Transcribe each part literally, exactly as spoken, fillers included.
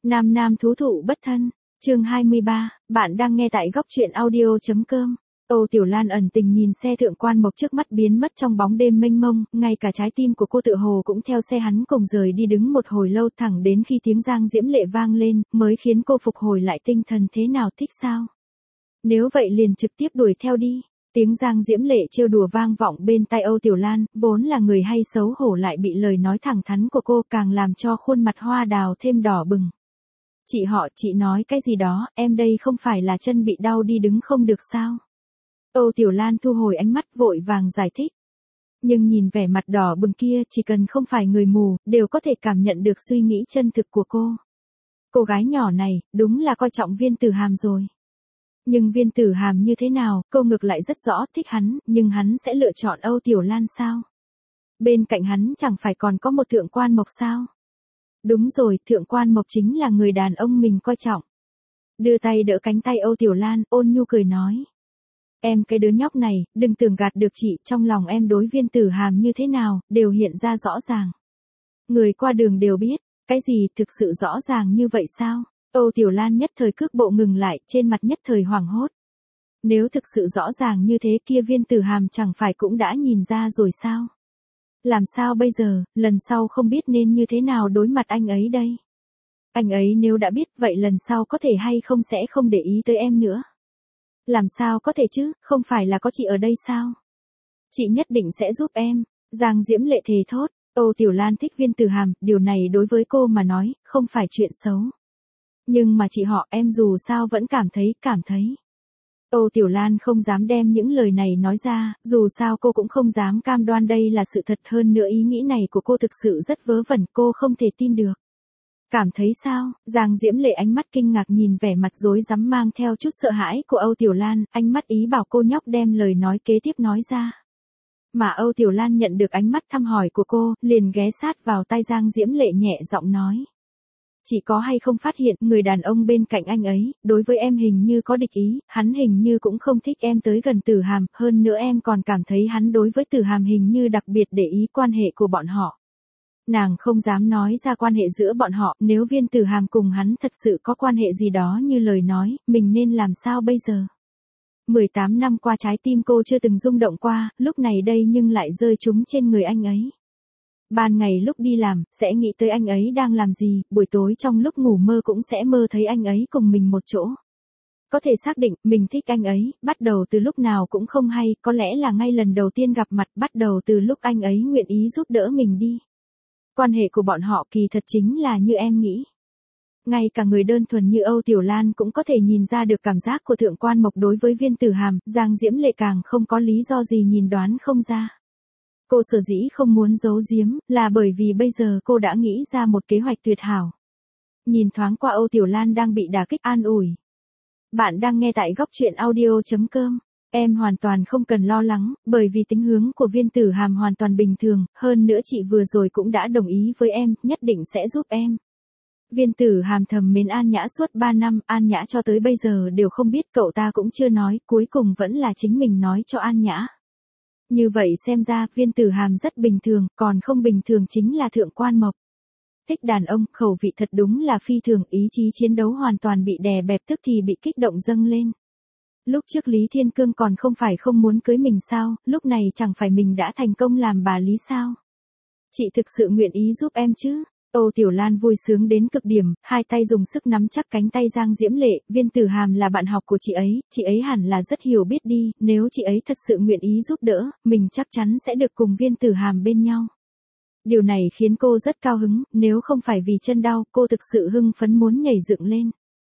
Nam nam thú thụ bất thân, chương hai mươi ba, bạn đang nghe tại góc truyện audio.com. Âu Tiểu Lan ẩn tình nhìn xe Thượng Quan Mộc trước mắt biến mất trong bóng đêm mênh mông, ngay cả trái tim của cô tựa hồ cũng theo xe hắn cùng rời đi đứng một hồi lâu thẳng đến khi tiếng Giang Diễm Lệ vang lên, mới khiến cô phục hồi lại tinh thần. Thế nào, thích sao? Nếu vậy liền trực tiếp đuổi theo đi. Tiếng Giang Diễm Lệ trêu đùa vang vọng bên tai Âu Tiểu Lan, vốn là người hay xấu hổ lại bị lời nói thẳng thắn của cô càng làm cho khuôn mặt hoa đào thêm đỏ bừng. Chị họ, chị nói cái gì đó, em đây không phải là chân bị đau đi đứng không được sao? Âu Tiểu Lan thu hồi ánh mắt vội vàng giải thích. Nhưng nhìn vẻ mặt đỏ bừng kia, chỉ cần không phải người mù, đều có thể cảm nhận được suy nghĩ chân thực của cô. Cô gái nhỏ này, đúng là coi trọng Viên Tử Hàm rồi. Nhưng Viên Tử Hàm như thế nào, cô ngược lại rất rõ thích hắn, nhưng hắn sẽ lựa chọn Âu Tiểu Lan sao? Bên cạnh hắn chẳng phải còn có một Thượng Quan Mộc sao? Đúng rồi, Thượng Quan Mộc chính là người đàn ông mình coi trọng. Đưa tay đỡ cánh tay Âu Tiểu Lan, ôn nhu cười nói. Em cái đứa nhóc này, đừng tưởng gạt được chị, trong lòng em đối Viên Tử Hàm như thế nào, đều hiện ra rõ ràng. Người qua đường đều biết, cái gì thực sự rõ ràng như vậy sao? Âu Tiểu Lan nhất thời cước bộ ngừng lại, trên mặt nhất thời hoảng hốt. Nếu thực sự rõ ràng như thế kia Viên Tử Hàm chẳng phải cũng đã nhìn ra rồi sao? Làm sao bây giờ, lần sau không biết nên như thế nào đối mặt anh ấy đây? Anh ấy nếu đã biết vậy lần sau có thể hay không sẽ không để ý tới em nữa. Làm sao có thể chứ, không phải là có chị ở đây sao? Chị nhất định sẽ giúp em. Giang Diễm Lệ thề thốt. Âu Tiểu Lan thích Viên Tử Hàm, điều này đối với cô mà nói, không phải chuyện xấu. Nhưng mà chị họ em dù sao vẫn cảm thấy, cảm thấy. Âu Tiểu Lan không dám đem những lời này nói ra, dù sao cô cũng không dám cam đoan đây là sự thật, hơn nữa ý nghĩ này của cô thực sự rất vớ vẩn, cô không thể tin được. Cảm thấy sao? Giang Diễm Lệ ánh mắt kinh ngạc nhìn vẻ mặt rối rắm mang theo chút sợ hãi của Âu Tiểu Lan, ánh mắt ý bảo cô nhóc đem lời nói kế tiếp nói ra. Mà Âu Tiểu Lan nhận được ánh mắt thăm hỏi của cô, liền ghé sát vào tai Giang Diễm Lệ nhẹ giọng nói. Chị có hay không phát hiện người đàn ông bên cạnh anh ấy, đối với em hình như có địch ý, hắn hình như cũng không thích em tới gần Tử Hàm, hơn nữa em còn cảm thấy hắn đối với Tử Hàm hình như đặc biệt để ý quan hệ của bọn họ. Nàng không dám nói ra quan hệ giữa bọn họ, nếu Viên Tử Hàm cùng hắn thật sự có quan hệ gì đó như lời nói, mình nên làm sao bây giờ? mười tám năm qua trái tim cô chưa từng rung động qua, lúc này đây nhưng lại rơi trúng trên người anh ấy. Ban ngày lúc đi làm, sẽ nghĩ tới anh ấy đang làm gì, buổi tối trong lúc ngủ mơ cũng sẽ mơ thấy anh ấy cùng mình một chỗ. Có thể xác định, mình thích anh ấy, bắt đầu từ lúc nào cũng không hay, có lẽ là ngay lần đầu tiên gặp mặt, bắt đầu từ lúc anh ấy nguyện ý giúp đỡ mình đi. Quan hệ của bọn họ kỳ thật chính là như em nghĩ. Ngay cả người đơn thuần như Âu Tiểu Lan cũng có thể nhìn ra được cảm giác của Thượng Quan Mộc đối với Viên Tử Hàm, Giang Diễm Lệ càng không có lý do gì nhìn đoán không ra. Cô sở dĩ không muốn giấu giếm, là bởi vì bây giờ cô đã nghĩ ra một kế hoạch tuyệt hảo. Nhìn thoáng qua Âu Tiểu Lan đang bị đả kích, an ủi. Bạn đang nghe tại góc truyện audio.com. Em hoàn toàn không cần lo lắng, bởi vì tính hướng của Viên Tử Hàm hoàn toàn bình thường, hơn nữa chị vừa rồi cũng đã đồng ý với em, nhất định sẽ giúp em. Viên Tử Hàm thầm mến An Nhã suốt ba năm, An Nhã cho tới bây giờ đều không biết, cậu ta cũng chưa nói, cuối cùng vẫn là chính mình nói cho An Nhã. Như vậy xem ra, Viên Tử Hàm rất bình thường, còn không bình thường chính là Thượng Quan Mộc. Thích đàn ông, khẩu vị thật đúng là phi thường, ý chí chiến đấu hoàn toàn bị đè bẹp, tức thì bị kích động dâng lên. Lúc trước Lý Thiên Cương còn không phải không muốn cưới mình sao, lúc này chẳng phải mình đã thành công làm bà Lý sao? Chị thực sự nguyện ý giúp em chứ? Âu Tiểu Lan vui sướng đến cực điểm, hai tay dùng sức nắm chắc cánh tay Giang Diễm Lệ, Viên Tử Hàm là bạn học của chị ấy, chị ấy hẳn là rất hiểu biết đi, nếu chị ấy thật sự nguyện ý giúp đỡ, mình chắc chắn sẽ được cùng Viên Tử Hàm bên nhau. Điều này khiến cô rất cao hứng, nếu không phải vì chân đau, cô thực sự hưng phấn muốn nhảy dựng lên.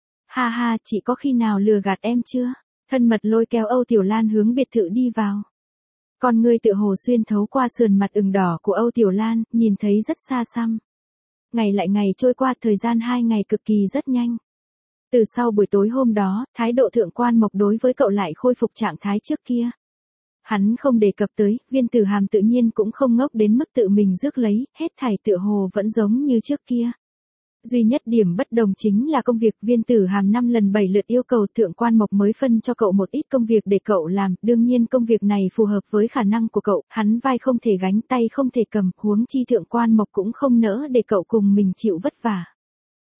Ha ha, chị có khi nào lừa gạt em chưa? Thân mật lôi kéo Âu Tiểu Lan hướng biệt thự đi vào. Con ngươi tựa hồ xuyên thấu qua sườn mặt ửng đỏ của Âu Tiểu Lan, nhìn thấy rất xa xăm. Ngày lại ngày trôi qua, thời gian hai ngày cực kỳ rất nhanh. Từ sau buổi tối hôm đó, thái độ Thượng Quan Mộc đối với cậu lại khôi phục trạng thái trước kia. Hắn không đề cập tới, Viên Tử Hàm tự nhiên cũng không ngốc đến mức tự mình rước lấy, hết thảy tựa hồ vẫn giống như trước kia. Duy nhất điểm bất đồng chính là công việc, Viên Tử Hàm năm lần bảy lượt yêu cầu Thượng Quan Mộc mới phân cho cậu một ít công việc để cậu làm, đương nhiên công việc này phù hợp với khả năng của cậu, hắn vai không thể gánh, tay không thể cầm, huống chi Thượng Quan Mộc cũng không nỡ để cậu cùng mình chịu vất vả.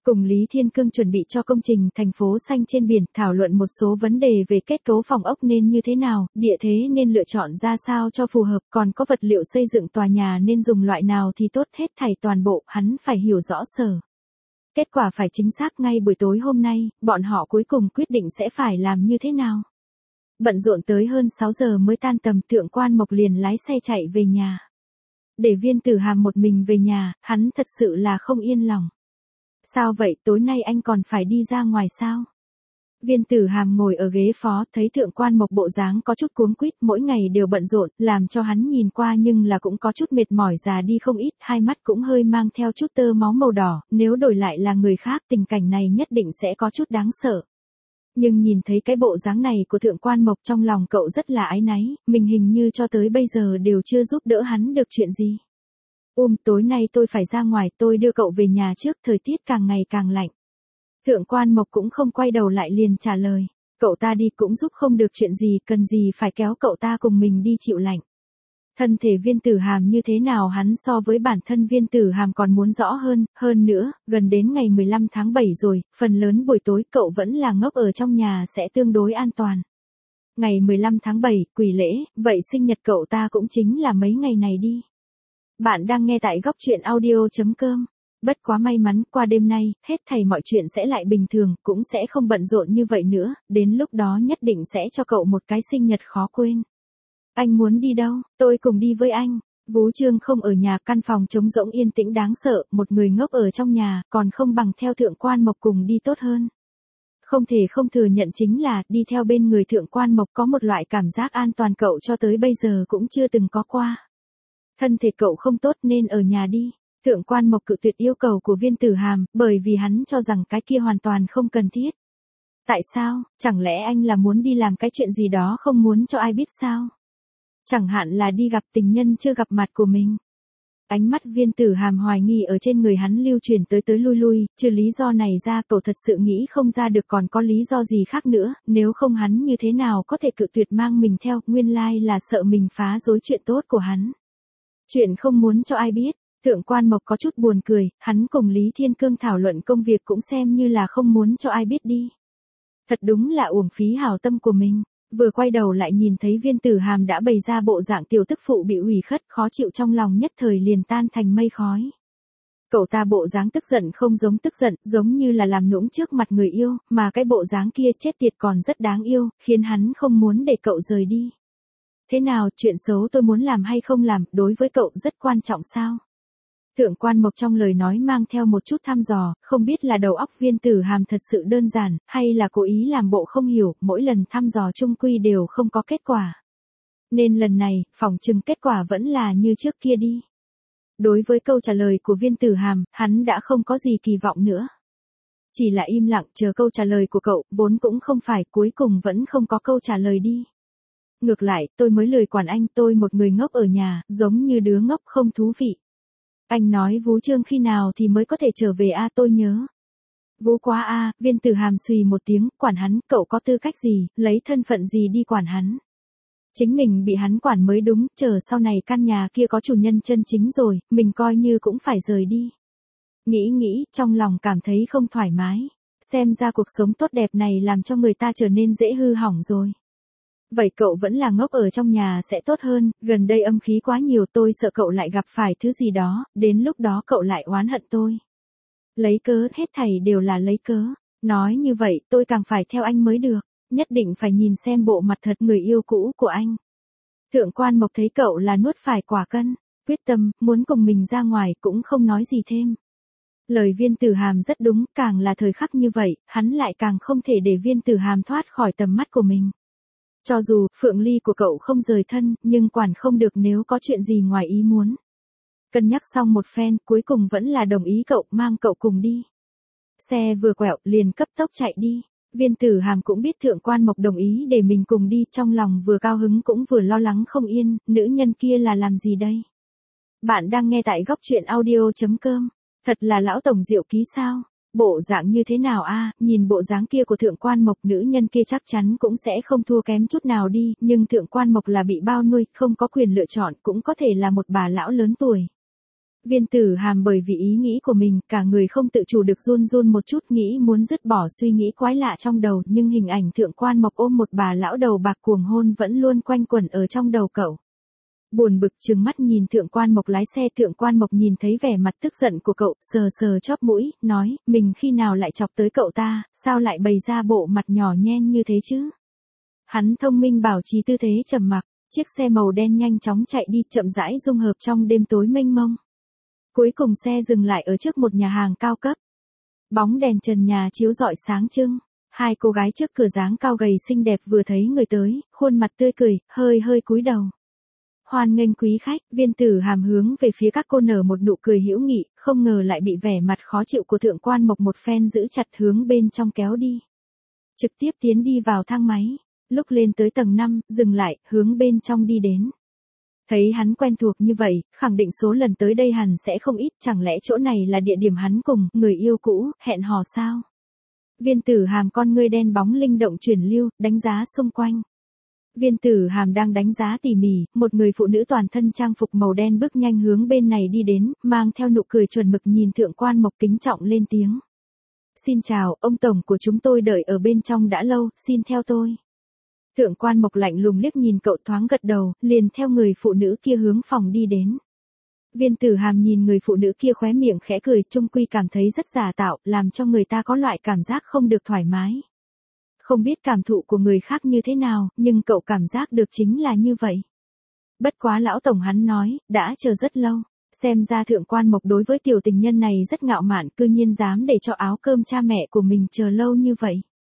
cùng Lý Thiên Cương chuẩn bị cho công trình thành phố xanh trên biển, thảo luận một số vấn đề về kết cấu phòng ốc nên như thế nào, địa thế nên lựa chọn ra sao cho phù hợp, còn có vật liệu xây dựng tòa nhà nên dùng loại nào thì tốt, hết thảy toàn bộ, hắn phải hiểu rõ sở. Kết quả phải chính xác. Ngay buổi tối hôm nay, bọn họ cuối cùng quyết định sẽ phải làm như thế nào. Bận rộn tới hơn sáu giờ mới tan tầm, Thượng Quan Mộc liền lái xe chạy về nhà. Để Viên Tử Hàm một mình về nhà, hắn thật sự là không yên lòng. Sao vậy, tối nay anh còn phải đi ra ngoài sao? Viên Tử Hàm ngồi ở ghế phó, thấy Thượng Quan Mộc bộ dáng có chút cuống quýt, mỗi ngày đều bận rộn, làm cho hắn nhìn qua nhưng là cũng có chút mệt mỏi, già đi không ít, hai mắt cũng hơi mang theo chút tơ máu màu đỏ, nếu đổi lại là người khác tình cảnh này nhất định sẽ có chút đáng sợ. Nhưng nhìn thấy cái bộ dáng này của Thượng Quan Mộc trong lòng cậu rất là áy náy, mình hình như cho tới bây giờ đều chưa giúp đỡ hắn được chuyện gì. Ôm, tối nay tôi phải ra ngoài, tôi đưa cậu về nhà trước, thời tiết càng ngày càng lạnh. Thượng Quan Mộc cũng không quay đầu lại liền trả lời, cậu ta đi cũng giúp không được chuyện gì, cần gì phải kéo cậu ta cùng mình đi chịu lạnh. Thân thể Viên Tử Hàm như thế nào hắn so với bản thân Viên Tử Hàm còn muốn rõ hơn, hơn nữa, gần đến ngày mười lăm tháng bảy rồi, phần lớn buổi tối cậu vẫn là ngốc ở trong nhà sẽ tương đối an toàn. Ngày mười lăm tháng bảy, quỷ lễ, vậy sinh nhật cậu ta cũng chính là mấy ngày này đi. Bạn đang nghe tại góc truyện audio chấm com. Bất quá may mắn, qua đêm nay, hết thảy mọi chuyện sẽ lại bình thường, cũng sẽ không bận rộn như vậy nữa, đến lúc đó nhất định sẽ cho cậu một cái sinh nhật khó quên. Anh muốn đi đâu, tôi cùng đi với anh. Vú Trương không ở nhà, căn phòng trống rỗng yên tĩnh đáng sợ, một người ngốc ở trong nhà, còn không bằng theo Thượng Quan Mộc cùng đi tốt hơn. Không thể không thừa nhận chính là, đi theo bên người Thượng Quan Mộc có một loại cảm giác an toàn cậu cho tới bây giờ cũng chưa từng có qua. Thân thể cậu không tốt nên ở nhà đi. Thượng Quan Mộc cự tuyệt yêu cầu của Viên Tử Hàm, bởi vì hắn cho rằng cái kia hoàn toàn không cần thiết. Tại sao, chẳng lẽ anh là muốn đi làm cái chuyện gì đó không muốn cho ai biết sao? Chẳng hạn là đi gặp tình nhân chưa gặp mặt của mình. Ánh mắt Viên Tử Hàm hoài nghi ở trên người hắn lưu truyền tới tới lui lui, trừ lý do này ra cậu thật sự nghĩ không ra được còn có lý do gì khác nữa, nếu không hắn như thế nào có thể cự tuyệt mang mình theo, nguyên lai là sợ mình phá rối chuyện tốt của hắn. Chuyện không muốn cho ai biết. Thượng Quan Mộc có chút buồn cười, hắn cùng Lý Thiên Cương thảo luận công việc cũng xem như là không muốn cho ai biết đi. Thật đúng là uổng phí hảo tâm của mình, vừa quay đầu lại nhìn thấy Viên Tử Hàm đã bày ra bộ dạng tiểu tức phụ bị ủy khất, khó chịu trong lòng nhất thời liền tan thành mây khói. Cậu ta bộ dáng tức giận không giống tức giận, giống như là làm nũng trước mặt người yêu, mà cái bộ dáng kia chết tiệt còn rất đáng yêu, khiến hắn không muốn để cậu rời đi. Thế nào, chuyện xấu tôi muốn làm hay không làm, đối với cậu rất quan trọng sao? Thượng Quan Mộc trong lời nói mang theo một chút thăm dò, không biết là đầu óc Viên Tử Hàm thật sự đơn giản, hay là cố ý làm bộ không hiểu, mỗi lần thăm dò chung quy đều không có kết quả. Nên lần này, phỏng chừng kết quả vẫn là như trước kia đi. Đối với câu trả lời của Viên Tử Hàm, hắn đã không có gì kỳ vọng nữa. Chỉ là im lặng chờ câu trả lời của cậu, vốn cũng không phải, cuối cùng vẫn không có câu trả lời đi. Ngược lại, tôi mới lười quản anh, tôi một người ngốc ở nhà, giống như đứa ngốc không thú vị. Anh nói Vú Trương khi nào thì mới có thể trở về a, tôi nhớ. Vú quá a, Viên Tử Hàm xùy một tiếng, quản hắn, cậu có tư cách gì, lấy thân phận gì đi quản hắn. Chính mình bị hắn quản mới đúng, chờ sau này căn nhà kia có chủ nhân chân chính rồi, mình coi như cũng phải rời đi. Nghĩ nghĩ, trong lòng cảm thấy không thoải mái. Xem ra cuộc sống tốt đẹp này làm cho người ta trở nên dễ hư hỏng rồi. Vậy cậu vẫn là ngốc ở trong nhà sẽ tốt hơn, gần đây âm khí quá nhiều, tôi sợ cậu lại gặp phải thứ gì đó, đến lúc đó cậu lại oán hận tôi. Lấy cớ, hết thảy đều là lấy cớ. Nói như vậy, tôi càng phải theo anh mới được, nhất định phải nhìn xem bộ mặt thật người yêu cũ của anh. Thượng Quan Mộc thấy cậu là nuốt phải quả cân, quyết tâm, muốn cùng mình ra ngoài, cũng không nói gì thêm. Lời Viên Tử Hàm rất đúng, càng là thời khắc như vậy, hắn lại càng không thể để Viên Tử Hàm thoát khỏi tầm mắt của mình. Cho dù, Phượng Ly của cậu không rời thân, nhưng quản không được nếu có chuyện gì ngoài ý muốn. Cân nhắc xong một phen, cuối cùng vẫn là đồng ý cậu, mang cậu cùng đi. Xe vừa quẹo, liền cấp tốc chạy đi. Viên Tử Hàm cũng biết Thượng Quan Mộc đồng ý để mình cùng đi, trong lòng vừa cao hứng cũng vừa lo lắng không yên, nữ nhân kia là làm gì đây? Bạn đang nghe tại góc truyện audio chấm com. Thật là lão tổng diệu ký sao? Bộ dạng như thế nào a, nhìn bộ dáng kia của Thượng Quan Mộc, nữ nhân kia chắc chắn cũng sẽ không thua kém chút nào đi, nhưng Thượng Quan Mộc là bị bao nuôi, không có quyền lựa chọn, cũng có thể là một bà lão lớn tuổi. Viên Tử Hàm bởi vì ý nghĩ của mình, cả người không tự chủ được run run một chút, nghĩ muốn dứt bỏ suy nghĩ quái lạ trong đầu, nhưng hình ảnh Thượng Quan Mộc ôm một bà lão đầu bạc cuồng hôn vẫn luôn quanh quẩn ở trong đầu cậu. Buồn bực trừng mắt nhìn Thượng Quan Mộc lái xe, Thượng Quan Mộc nhìn thấy vẻ mặt tức giận của cậu, sờ sờ chóp mũi, nói, mình khi nào lại chọc tới cậu ta, sao lại bày ra bộ mặt nhỏ nhen như thế chứ? Hắn thông minh bảo trì tư thế trầm mặc, chiếc xe màu đen nhanh chóng chạy đi, chậm rãi dung hợp trong đêm tối mênh mông. Cuối cùng xe dừng lại ở trước một nhà hàng cao cấp. Bóng đèn trần nhà chiếu rọi sáng trưng, hai cô gái trước cửa dáng cao gầy xinh đẹp vừa thấy người tới, khuôn mặt tươi cười, hơi hơi cúi đầu. Hoan nghênh quý khách, Viên Tử Hàm hướng về phía các cô nở một nụ cười hữu nghị, không ngờ lại bị vẻ mặt khó chịu của Thượng Quan Mộc một phen giữ chặt hướng bên trong kéo đi. Trực tiếp tiến đi vào thang máy, lúc lên tới tầng năm, dừng lại, hướng bên trong đi đến. Thấy hắn quen thuộc như vậy, khẳng định số lần tới đây hẳn sẽ không ít, chẳng lẽ chỗ này là địa điểm hắn cùng người yêu cũ hẹn hò sao? Viên Tử Hàm con ngươi đen bóng linh động chuyển lưu, đánh giá xung quanh. Viên Tử Hàm đang đánh giá tỉ mỉ, một người phụ nữ toàn thân trang phục màu đen bước nhanh hướng bên này đi đến, mang theo nụ cười chuẩn mực nhìn Thượng Quan Mộc kính trọng lên tiếng. Xin chào, ông tổng của chúng tôi đợi ở bên trong đã lâu, xin theo tôi. Thượng Quan Mộc lạnh lùng liếc nhìn cậu, thoáng gật đầu, liền theo người phụ nữ kia hướng phòng đi đến. Viên Tử Hàm nhìn người phụ nữ kia khóe miệng khẽ cười, chung quy cảm thấy rất giả tạo, làm cho người ta có loại cảm giác không được thoải mái. Không biết cảm thụ của người khác như thế nào, nhưng cậu cảm giác được chính là như vậy. Bất quá lão tổng, hắn nói, đã chờ rất lâu. Xem ra Thượng Quan Mộc đối với tiểu tình nhân này rất ngạo mạn, cư nhiên dám để cho áo cơm cha mẹ của mình chờ lâu như vậy.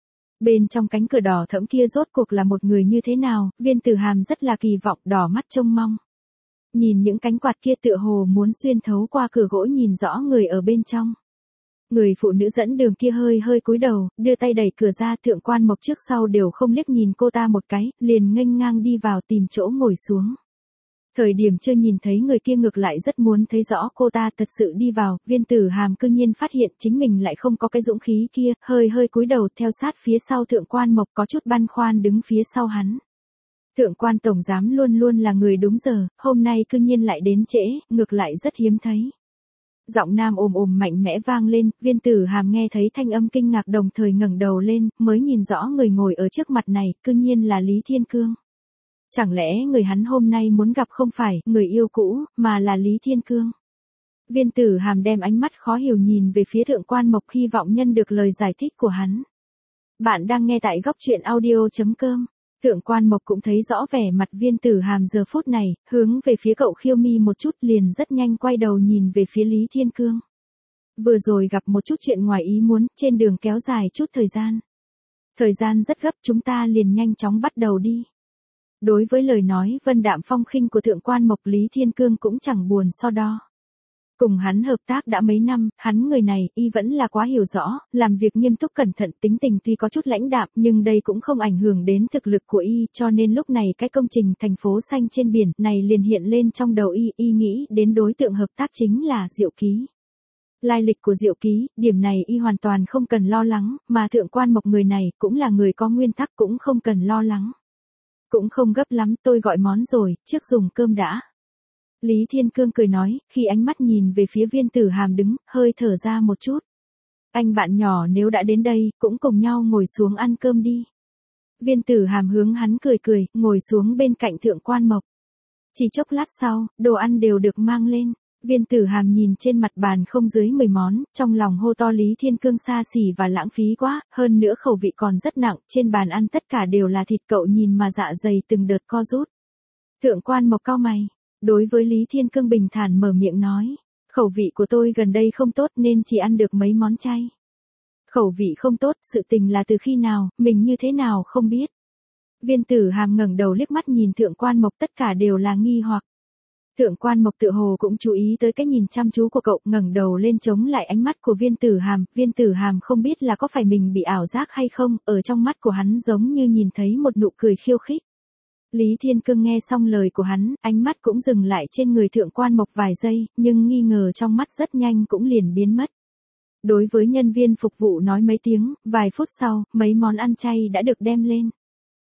Bên trong cánh cửa đỏ thẫm kia rốt cuộc là một người như thế nào, Viên Tử Hàm rất là kỳ vọng, đỏ mắt trông mong. Nhìn những cánh quạt kia tựa hồ muốn xuyên thấu qua cửa gỗ nhìn rõ người ở bên trong. Người phụ nữ dẫn đường kia hơi hơi cúi đầu, đưa tay đẩy cửa ra, Thượng Quan Mộc trước sau đều không liếc nhìn cô ta một cái, liền nghênh ngang đi vào tìm chỗ ngồi xuống. Thời điểm chưa nhìn thấy người kia ngược lại rất muốn thấy rõ cô ta thật sự đi vào, Viên Tử Hàm cư nhiên phát hiện chính mình lại không có cái dũng khí kia, hơi hơi cúi đầu theo sát phía sau Thượng Quan Mộc, có chút băn khoăn đứng phía sau hắn. Thượng Quan tổng giám luôn luôn là người đúng giờ, hôm nay cư nhiên lại đến trễ, ngược lại rất hiếm thấy. Giọng nam ồm ồm mạnh mẽ vang lên, Viên Tử Hàm nghe thấy thanh âm kinh ngạc đồng thời ngẩng đầu lên, mới nhìn rõ người ngồi ở trước mặt này, cư nhiên là Lý Thiên Cương. Chẳng lẽ người hắn hôm nay muốn gặp không phải người yêu cũ, mà là Lý Thiên Cương? Viên Tử Hàm đem ánh mắt khó hiểu nhìn về phía Thượng Quan Mộc, hy vọng nhân được lời giải thích của hắn. Bạn đang nghe tại góc truyện audio chấm com. Thượng Quan Mộc cũng thấy rõ vẻ mặt Viên Tử Hàm giờ phút này, hướng về phía cậu khiêu mi một chút, liền rất nhanh quay đầu nhìn về phía Lý Thiên Cương. Vừa rồi gặp một chút chuyện ngoài ý muốn, trên đường kéo dài chút thời gian. Thời gian rất gấp, chúng ta liền nhanh chóng bắt đầu đi. Đối với lời nói vân đạm phong khinh của Thượng Quan Mộc, Lý Thiên Cương cũng chẳng buồn so đo. Cùng hắn hợp tác đã mấy năm, hắn người này, y vẫn là quá hiểu rõ, làm việc nghiêm túc cẩn thận, tính tình tuy có chút lãnh đạm, nhưng đây cũng không ảnh hưởng đến thực lực của y, cho nên lúc này cái công trình thành phố xanh trên biển này liền hiện lên trong đầu y, y nghĩ đến đối tượng hợp tác chính là Diệu Ký. Lai lịch của Diệu Ký, điểm này y hoàn toàn không cần lo lắng, mà Thượng Quan Mộc người này cũng là người có nguyên tắc, cũng không cần lo lắng. Cũng không gấp lắm, tôi gọi món rồi, trước dùng cơm đã. Lý Thiên Cương cười nói, khi ánh mắt nhìn về phía Viên Tử Hàm đứng, hơi thở ra một chút. Anh bạn nhỏ nếu đã đến đây, cũng cùng nhau ngồi xuống ăn cơm đi. Viên Tử Hàm hướng hắn cười cười, ngồi xuống bên cạnh Thượng Quan Mộc. Chỉ chốc lát sau, đồ ăn đều được mang lên. Viên Tử Hàm nhìn trên mặt bàn không dưới mười món, trong lòng hô to Lý Thiên Cương xa xỉ và lãng phí quá, hơn nữa khẩu vị còn rất nặng, trên bàn ăn tất cả đều là thịt, cậu nhìn mà dạ dày từng đợt co rút. Thượng Quan Mộc cau mày, đối với Lý Thiên Cương bình thản mở miệng nói, khẩu vị của tôi gần đây không tốt nên chỉ ăn được mấy món chay. Khẩu vị không tốt, sự tình là từ khi nào, mình như thế nào không biết. Viên Tử Hàm ngẩng đầu liếc mắt nhìn Thượng Quan Mộc, tất cả đều là nghi hoặc. Thượng Quan Mộc tự hồ cũng chú ý tới cái nhìn chăm chú của cậu, ngẩng đầu lên chống lại ánh mắt của Viên Tử Hàm, Viên Tử Hàm không biết là có phải mình bị ảo giác hay không, ở trong mắt của hắn giống như nhìn thấy một nụ cười khiêu khích. Lý Thiên Cương nghe xong lời của hắn, ánh mắt cũng dừng lại trên người Thượng Quan Mộc vài giây, nhưng nghi ngờ trong mắt rất nhanh cũng liền biến mất. Đối với nhân viên phục vụ nói mấy tiếng, vài phút sau, mấy món ăn chay đã được đem lên.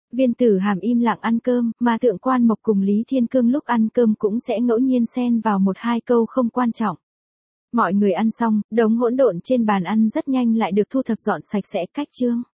Viên Tử Hàm im lặng ăn cơm, mà Thượng Quan Mộc cùng Lý Thiên Cương lúc ăn cơm cũng sẽ ngẫu nhiên xen vào một hai câu không quan trọng. Mọi người ăn xong, đống hỗn độn trên bàn ăn rất nhanh lại được thu thập dọn sạch sẽ cách chương.